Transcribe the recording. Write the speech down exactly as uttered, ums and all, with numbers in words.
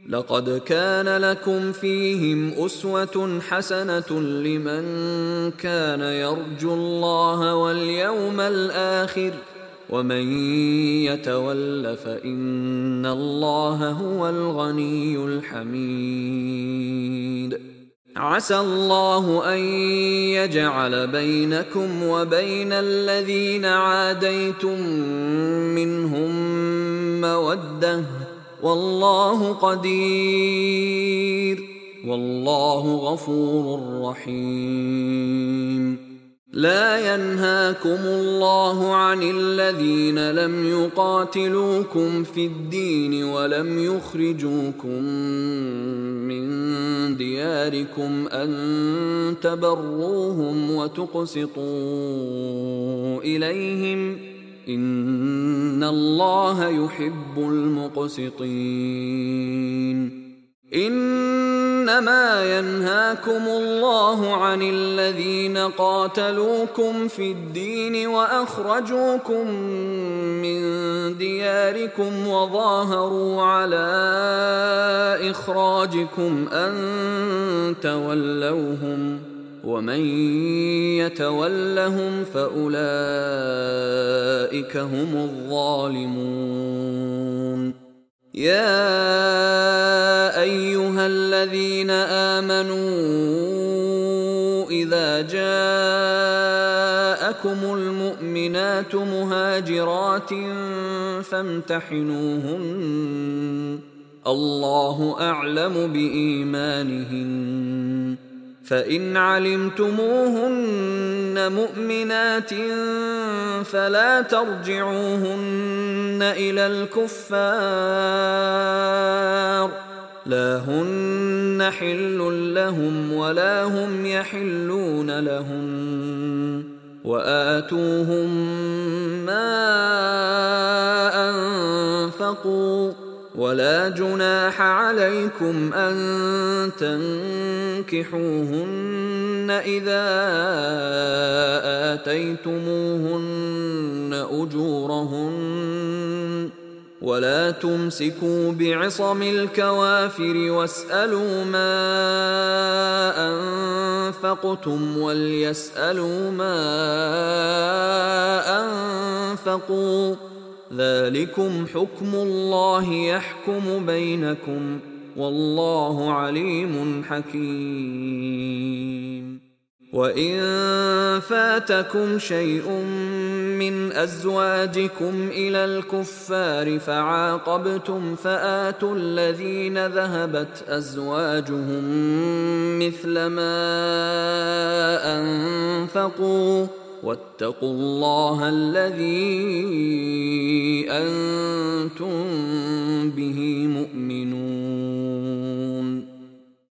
لقد كان لكم فيهم أسوة حسنة لمن كان يرجو الله واليوم الآخر ومن يتول فإن الله هو الغني الحميد. عسى الله أن يجعل بينكم وبين الذين عاديتم منهم مودة والله قدير والله غفور رحيم. لا ينهاكم الله عن الذين لم يقاتلوكم في الدين ولم يخرجوكم من دياركم أن تبروهم وتقسطوا إليهم إن الله يحب المقسطين. إنما ينهاكم الله عن الذين قاتلوكم في الدين وأخرجوكم من دياركم وظاهروا على إخراجكم أن تولوهم ومن يتولهم فأولئك هم الظالمون. يا أيها الذين آمنوا إذا جاءكم المؤمنات مهاجرات فامتحنوهن الله أعلم بإيمانهن فإن علمتموهن مؤمنات فلا ترجعوهن إلى الكفار لا هن حل لهم ولا هم يحلون لهن وآتوهم ما أنفقوا ولا جناح عليكم أن تنكحوهن إذا آتيتموهن أجورهن ولا تمسكوا بعصم الكوافر واسألوا ما أنفقتم وليسألوا ما أنفقوا ذلكم حكم الله يحكم بينكم والله عليم حكيم. وإن فاتكم شيء من أزواجكم إلى الكفار فعاقبتم فآتوا الذين ذهبت أزواجهم مثل ما أنفقوا واتقوا الله الذي أنتم